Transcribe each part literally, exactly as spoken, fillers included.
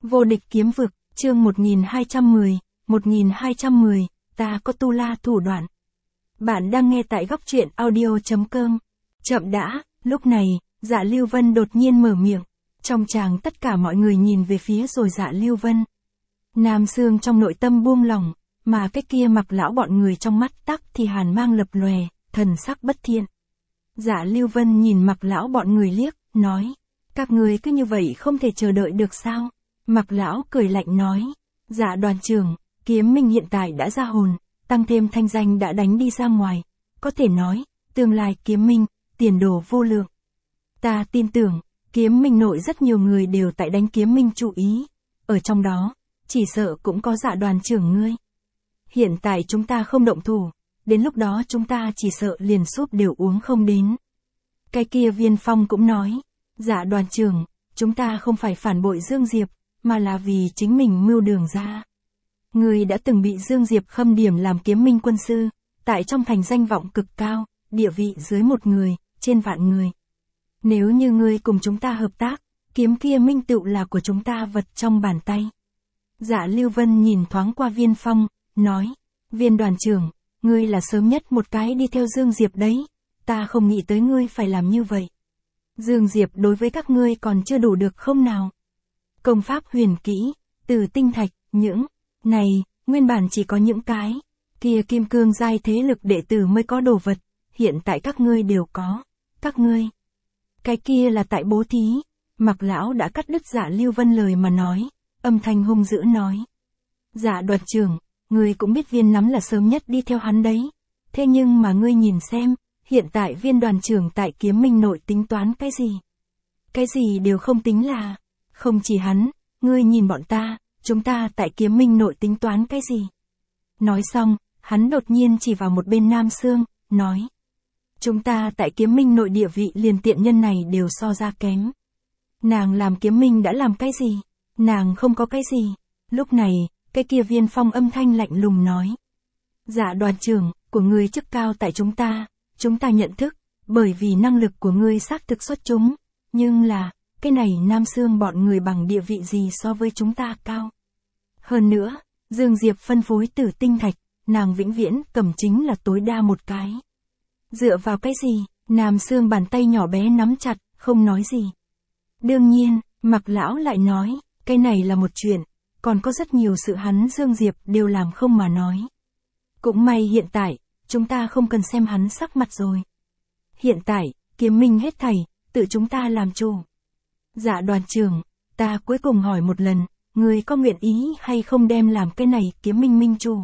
Vô địch kiếm vực, chương một nghìn hai trăm mười, một nghìn hai trăm mười, ta có tu la thủ đoạn. Bạn đang nghe tại góc truyện audio.com. Chậm đã, lúc này, Dạ Lưu Vân đột nhiên mở miệng. Trong tràng tất cả mọi người nhìn về phía rồi Dạ Lưu Vân. Nam Sương trong nội tâm buông lỏng, mà cái kia Mặc lão bọn người trong mắt tắc thì hàn mang lập lòe, thần sắc bất thiện. Dạ Lưu Vân nhìn Mặc lão bọn người liếc, nói, các người cứ như vậy không thể chờ đợi được sao? Mặc lão cười lạnh nói, dạ đoàn trưởng, kiếm minh hiện tại đã ra hồn, tăng thêm thanh danh đã đánh đi ra ngoài, có thể nói, tương lai kiếm minh, tiền đồ vô lượng. Ta tin tưởng, kiếm minh nội rất nhiều người đều tại đánh kiếm minh chú ý, ở trong đó, chỉ sợ cũng có dạ đoàn trưởng ngươi. Hiện tại chúng ta không động thủ, đến lúc đó chúng ta chỉ sợ liền súp đều uống không đến. Cái kia Viên Phong cũng nói, dạ đoàn trưởng, chúng ta không phải phản bội Dương Diệp, mà là vì chính mình mưu đường ra. Ngươi đã từng bị Dương Diệp khâm điểm làm kiếm minh quân sư, tại trong thành danh vọng cực cao, địa vị dưới một người, trên vạn người. Nếu như ngươi cùng chúng ta hợp tác, kiếm kia minh tựu là của chúng ta vật trong bàn tay. Dạ Lưu Vân nhìn thoáng qua Viên Phong, nói, Viên đoàn trưởng, ngươi là sớm nhất một cái đi theo Dương Diệp đấy, ta không nghĩ tới ngươi phải làm như vậy. Dương Diệp đối với các ngươi còn chưa đủ được không nào? Công pháp huyền kỹ, từ tinh thạch, những này, nguyên bản chỉ có những cái kia kim cương giai thế lực đệ tử mới có đồ vật, hiện tại các ngươi đều có. Các ngươi, cái kia là tại bố thí. Mặc lão đã cắt đứt Dạ Lưu Vân lời mà nói, âm thanh hung dữ nói. Dạ đoàn trưởng, ngươi cũng biết Viên nắm là sớm nhất đi theo hắn đấy. Thế nhưng mà ngươi nhìn xem, hiện tại Viên đoàn trưởng tại kiếm minh nội tính toán cái gì? Cái gì đều không tính là, không chỉ hắn, ngươi nhìn bọn ta, chúng ta tại kiếm minh nội tính toán cái gì? Nói xong, hắn đột nhiên chỉ vào một bên Nam Sương, nói. Chúng ta tại kiếm minh nội địa vị liền tiện nhân này đều so ra kém. Nàng làm kiếm minh đã làm cái gì? Nàng không có cái gì. Lúc này, cái kia Viên Phong âm thanh lạnh lùng nói. Dạ đoàn trưởng, của ngươi chức cao tại chúng ta, chúng ta nhận thức, bởi vì năng lực của ngươi xác thực xuất chúng, nhưng là, cái này Nam Sương bọn người bằng địa vị gì so với chúng ta cao. Hơn nữa, Dương Diệp phân phối tử tinh thạch, nàng vĩnh viễn cầm chính là tối đa một cái. Dựa vào cái gì, Nam Sương bàn tay nhỏ bé nắm chặt, không nói gì. Đương nhiên, Mặc lão lại nói, cái này là một chuyện, còn có rất nhiều sự hắn Dương Diệp đều làm không mà nói. Cũng may hiện tại, chúng ta không cần xem hắn sắc mặt rồi. Hiện tại, kiếm minh hết thảy, tự chúng ta làm chủ. Dạ đoàn trưởng, ta cuối cùng hỏi một lần, ngươi có nguyện ý hay không đem làm cái này kiếm minh minh chủ?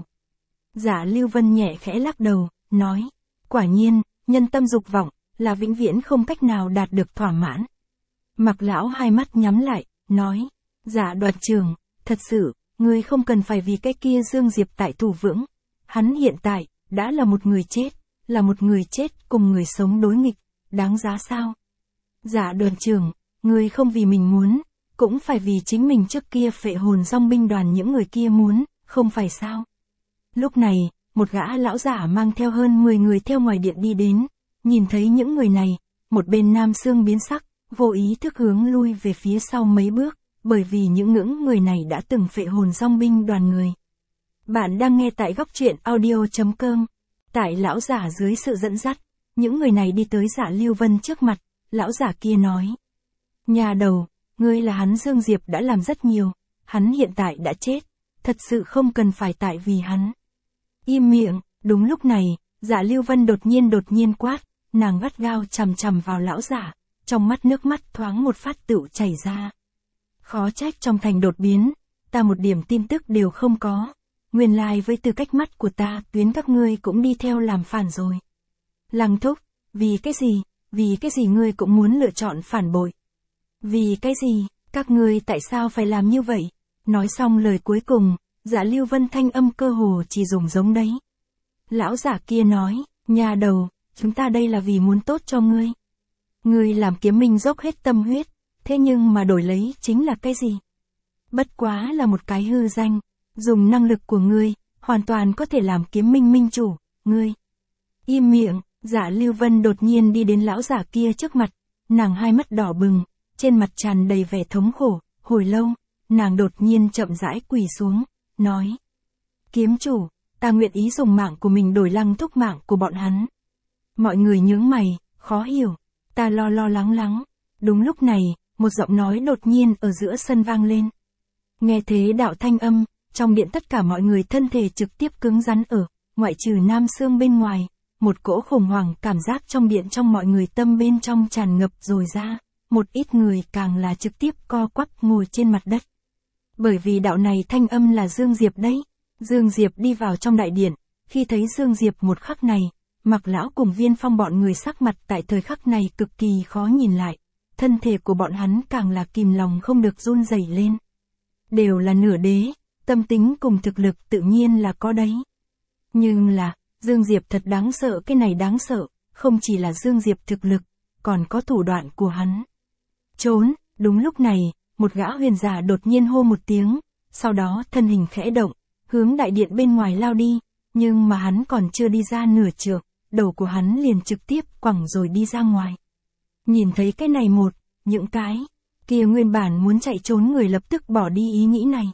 Dạ Lưu Vân nhẹ khẽ lắc đầu, nói, quả nhiên, nhân tâm dục vọng, là vĩnh viễn không cách nào đạt được thỏa mãn. Mặc lão hai mắt nhắm lại, nói, dạ đoàn trưởng, thật sự, ngươi không cần phải vì cái kia Dương Diệp tại thủ vững. Hắn hiện tại, đã là một người chết, là một người chết cùng người sống đối nghịch, đáng giá sao? Dạ đoàn trưởng, ngươi không vì mình muốn, cũng phải vì chính mình trước kia phệ hồn dòng binh đoàn những người kia muốn, không phải sao? Lúc này, một gã lão giả mang theo hơn mười người theo ngoài điện đi đến, nhìn thấy những người này, một bên Nam Sương biến sắc, vô ý thức hướng lui về phía sau mấy bước, bởi vì những ngưỡng người này đã từng phệ hồn dòng binh đoàn người. Bạn đang nghe tại góc truyện audio.com. Tại lão giả dưới sự dẫn dắt, những người này đi tới Dạ Lưu Vân trước mặt, lão giả kia nói. Nhà đầu, ngươi là hắn Dương Diệp đã làm rất nhiều, hắn hiện tại đã chết, thật sự không cần phải tại vì hắn. Im miệng, đúng lúc này, Dạ Lưu Vân đột nhiên đột nhiên quát, nàng gắt gao chằm chằm vào lão giả, trong mắt nước mắt thoáng một phát tựu chảy ra. Khó trách trong thành đột biến, ta một điểm tin tức đều không có. Nguyên lai với tư cách mắt của ta, tuyến các ngươi cũng đi theo làm phản rồi. Lăng thúc, vì cái gì, vì cái gì ngươi cũng muốn lựa chọn phản bội? Vì cái gì, các ngươi tại sao phải làm như vậy? Nói xong lời cuối cùng, Dạ Lưu Vân thanh âm cơ hồ chỉ dùng giống đấy. Lão giả kia nói, nhà đầu, chúng ta đây là vì muốn tốt cho ngươi. Ngươi làm kiếm minh dốc hết tâm huyết, thế nhưng mà đổi lấy chính là cái gì? Bất quá là một cái hư danh. Dùng năng lực của ngươi, hoàn toàn có thể làm kiếm minh minh chủ, ngươi. Im miệng, Dạ Lưu Vân đột nhiên đi đến lão giả kia trước mặt, nàng hai mắt đỏ bừng, trên mặt tràn đầy vẻ thống khổ, hồi lâu, nàng đột nhiên chậm rãi quỳ xuống, nói. Kiếm chủ, ta nguyện ý dùng mạng của mình đổi Lăng Thúc mạng của bọn hắn. Mọi người nhướng mày, khó hiểu, ta lo lo lắng lắng. Đúng lúc này, một giọng nói đột nhiên ở giữa sân vang lên. Nghe thế đạo thanh âm, trong điện tất cả mọi người thân thể trực tiếp cứng rắn ở, ngoại trừ Nam Sương bên ngoài, một cỗ khủng hoảng cảm giác trong điện trong mọi người tâm bên trong tràn ngập rồi ra, một ít người càng là trực tiếp co quắp ngồi trên mặt đất. Bởi vì đạo này thanh âm là Dương Diệp đấy. Dương Diệp đi vào trong đại điện, khi thấy Dương Diệp một khắc này, Mặc Lão cùng Viên Phong bọn người sắc mặt tại thời khắc này cực kỳ khó nhìn lại, thân thể của bọn hắn càng là kìm lòng không được run rẩy lên. Đều là nửa đế, tâm tính cùng thực lực tự nhiên là có đấy. Nhưng là, Dương Diệp thật đáng sợ, cái này đáng sợ, không chỉ là Dương Diệp thực lực, còn có thủ đoạn của hắn. Trốn, đúng lúc này, một gã huyền giả đột nhiên hô một tiếng, sau đó thân hình khẽ động, hướng đại điện bên ngoài lao đi, nhưng mà hắn còn chưa đi ra nửa trượng, đầu của hắn liền trực tiếp quẳng rồi đi ra ngoài. Nhìn thấy cái này một, những cái kia nguyên bản muốn chạy trốn người lập tức bỏ đi ý nghĩ này.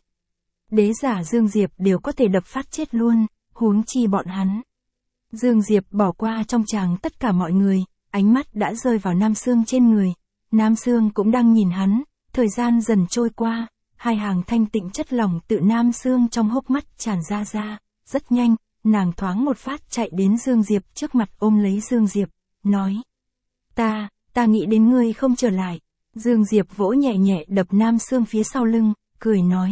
Đế giả Dương Diệp đều có thể đập phát chết luôn, huống chi bọn hắn. Dương Diệp bỏ qua trong tràng tất cả mọi người, ánh mắt đã rơi vào Nam Sương trên người. Nam Sương cũng đang nhìn hắn, thời gian dần trôi qua, hai hàng thanh tịnh chất lỏng tự Nam Sương trong hốc mắt tràn ra ra, rất nhanh, nàng thoáng một phát chạy đến Dương Diệp trước mặt ôm lấy Dương Diệp, nói. Ta, ta nghĩ đến ngươi không trở lại. Dương Diệp vỗ nhẹ nhẹ đập Nam Sương phía sau lưng, cười nói.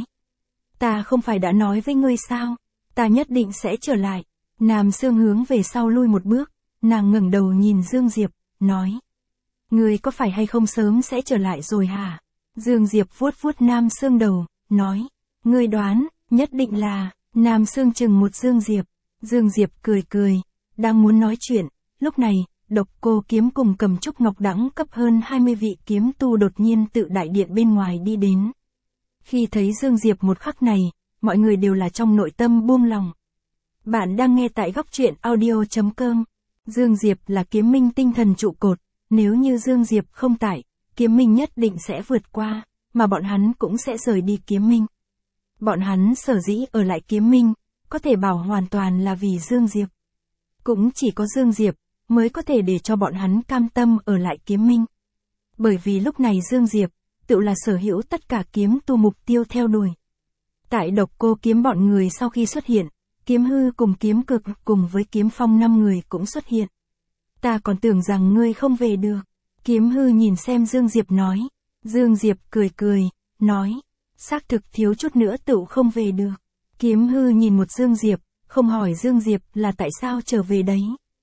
Ta không phải đã nói với ngươi sao, ta nhất định sẽ trở lại. Nam Sương hướng về sau lui một bước, nàng ngẩng đầu nhìn Dương Diệp, nói. Ngươi có phải hay không sớm sẽ trở lại rồi hả? Dương Diệp vuốt vuốt Nam Sương đầu, nói. Ngươi đoán, nhất định là, Nam Sương chừng một Dương Diệp. Dương Diệp cười cười, đang muốn nói chuyện, lúc này, Độc Cô Kiếm cùng Cầm Trúc Ngọc đẳng cấp hơn hai mươi vị kiếm tu đột nhiên tự đại điện bên ngoài đi đến. Khi thấy Dương Diệp một khắc này, mọi người đều là trong nội tâm buông lòng. Bạn đang nghe tại góc truyện audio chấm com. Dương Diệp là kiếm minh tinh thần trụ cột, nếu như Dương Diệp không tại, kiếm minh nhất định sẽ vượt qua, mà bọn hắn cũng sẽ rời đi kiếm minh. Bọn hắn sở dĩ ở lại kiếm minh, có thể bảo hoàn toàn là vì Dương Diệp. Cũng chỉ có Dương Diệp, mới có thể để cho bọn hắn cam tâm ở lại kiếm minh. Bởi vì lúc này Dương Diệp, tự là sở hữu tất cả kiếm tu mục tiêu theo đuổi. Tại Độc Cô Kiếm bọn người sau khi xuất hiện, Kiếm Hư cùng Kiếm Cực cùng với Kiếm Phong năm người cũng xuất hiện. Ta còn tưởng rằng ngươi không về được. Kiếm Hư nhìn xem Dương Diệp nói. Dương Diệp cười cười, nói. Xác thực thiếu chút nữa tự không về được. Kiếm Hư nhìn một Dương Diệp, không hỏi Dương Diệp là tại sao trở về đấy.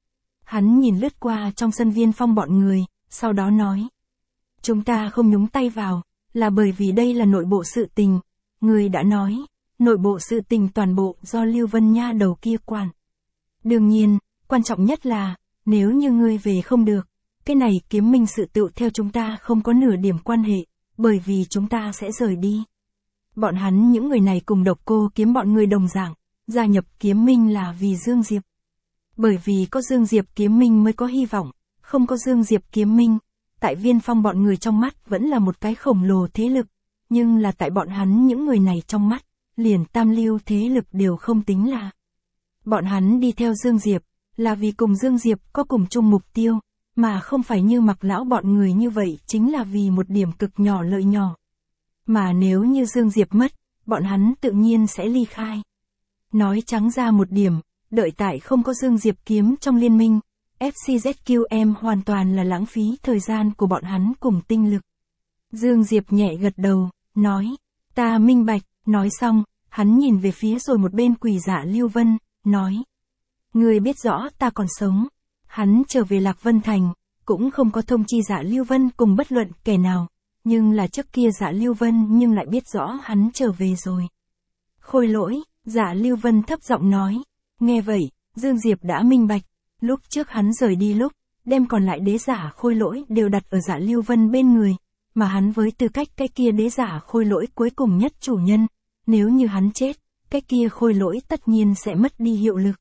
Hắn nhìn lướt qua trong sân Viên Phong bọn người, sau đó nói. Chúng ta không nhúng tay vào, là bởi vì đây là nội bộ sự tình. Ngươi đã nói, nội bộ sự tình toàn bộ do Lưu Vân Nha đầu kia quản. Đương nhiên, quan trọng nhất là, nếu như ngươi về không được, cái này kiếm minh sự tự theo chúng ta không có nửa điểm quan hệ, bởi vì chúng ta sẽ rời đi. Bọn hắn những người này cùng Độc Cô Kiếm bọn người đồng dạng, gia nhập kiếm minh là vì Dương Diệp. Bởi vì có Dương Diệp kiếm minh mới có hy vọng, không có Dương Diệp kiếm minh, tại Viên Phong bọn người trong mắt vẫn là một cái khổng lồ thế lực, nhưng là tại bọn hắn những người này trong mắt, liền tam lưu thế lực đều không tính là. Bọn hắn đi theo Dương Diệp, là vì cùng Dương Diệp có cùng chung mục tiêu, mà không phải như Mặc Lão bọn người như vậy chính là vì một điểm cực nhỏ lợi nhỏ. Mà nếu như Dương Diệp mất, bọn hắn tự nhiên sẽ ly khai. Nói trắng ra một điểm, đợi tại không có Dương Diệp kiếm trong liên minh, ép xê zét quy em hoàn toàn là lãng phí thời gian của bọn hắn cùng tinh lực. Dương Diệp nhẹ gật đầu, nói, ta minh bạch, nói xong, hắn nhìn về phía rồi một bên Quỷ Dạ Lưu Vân, nói. Ngươi biết rõ ta còn sống. Hắn trở về Lạc Vân Thành, cũng không có thông chi Dạ Lưu Vân cùng bất luận kẻ nào, nhưng là trước kia Dạ Lưu Vân nhưng lại biết rõ hắn trở về rồi. Khôi lỗi, Dạ Lưu Vân thấp giọng nói, nghe vậy, Dương Diệp đã minh bạch, lúc trước hắn rời đi lúc, đem còn lại đế giả khôi lỗi đều đặt ở Dạ Lưu Vân bên người, mà hắn với tư cách cái kia đế giả khôi lỗi cuối cùng nhất chủ nhân, nếu như hắn chết, cái kia khôi lỗi tất nhiên sẽ mất đi hiệu lực.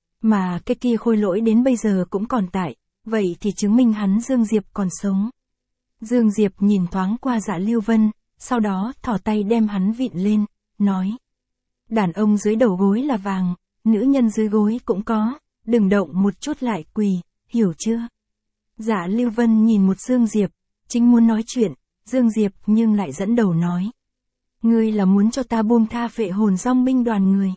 Mà cái kia khôi lỗi đến bây giờ cũng còn tại, vậy thì chứng minh hắn Dương Diệp còn sống. Dương Diệp nhìn thoáng qua Dạ Lưu Vân, sau đó thò tay đem hắn vịn lên, nói. Đàn ông dưới đầu gối là vàng, nữ nhân dưới gối cũng có, đừng động một chút lại quỳ, hiểu chưa? Dạ Lưu Vân nhìn một Dương Diệp, chính muốn nói chuyện, Dương Diệp nhưng lại dẫn đầu nói. Ngươi là muốn cho ta buông tha Phệ Hồn Dòng binh đoàn người.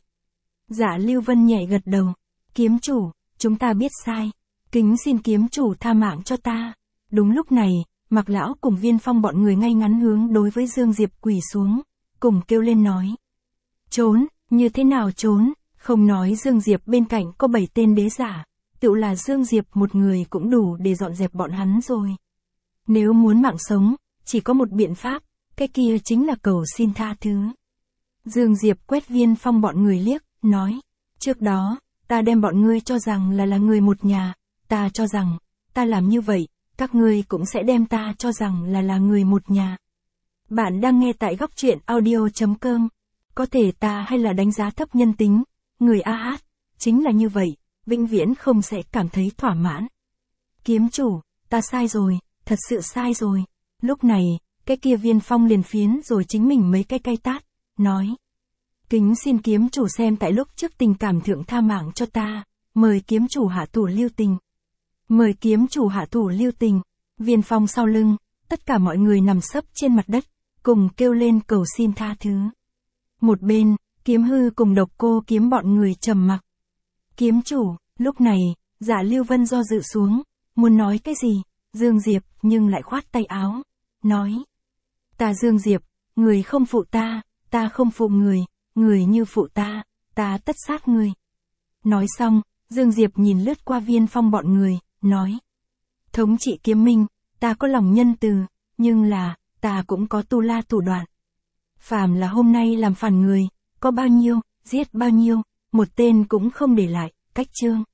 Dạ Lưu Vân nhẹ gật đầu, kiếm chủ, chúng ta biết sai, kính xin kiếm chủ tha mạng cho ta. Đúng lúc này, Mạc Lão cùng Viên Phong bọn người ngay ngắn hướng đối với Dương Diệp quỳ xuống, cùng kêu lên nói. Trốn, như thế nào trốn, không nói Dương Diệp bên cạnh có bảy tên đế giả, tự là Dương Diệp một người cũng đủ để dọn dẹp bọn hắn rồi. Nếu muốn mạng sống, chỉ có một biện pháp, cái kia chính là cầu xin tha thứ. Dương Diệp quét Viên Phong bọn người liếc, nói, trước đó, ta đem bọn ngươi cho rằng là là người một nhà, ta cho rằng, ta làm như vậy, các ngươi cũng sẽ đem ta cho rằng là là người một nhà. Bạn đang nghe tại góc truyện audio chấm com. Có thể ta hay là đánh giá thấp nhân tính, người a hát, chính là như vậy, vĩnh viễn không sẽ cảm thấy thỏa mãn. Kiếm chủ, ta sai rồi, thật sự sai rồi. Lúc này, cái kia Viên Phong liền phiến rồi chính mình mấy cái cây tát, nói. Kính xin kiếm chủ xem tại lúc trước tình cảm thượng tha mạng cho ta, mời kiếm chủ hạ thủ lưu tình. Mời kiếm chủ hạ thủ lưu tình. Viên Phong sau lưng, tất cả mọi người nằm sấp trên mặt đất, cùng kêu lên cầu xin tha thứ. Một bên, Kiếm Hư cùng Độc Cô Kiếm bọn người trầm mặc. Kiếm chủ, lúc này, Dạ Lưu Vân do dự xuống, muốn nói cái gì, Dương Diệp nhưng lại khoát tay áo, nói. Ta Dương Diệp, người không phụ ta, ta không phụ người, người như phụ ta, ta tất sát người. Nói xong, Dương Diệp nhìn lướt qua Viên Phong bọn người, nói. Thống trị Kiếm Minh, ta có lòng nhân từ, nhưng là, ta cũng có tu la thủ đoạn. Phàm là hôm nay làm phản người, có bao nhiêu, giết bao nhiêu, một tên cũng không để lại, cách chương.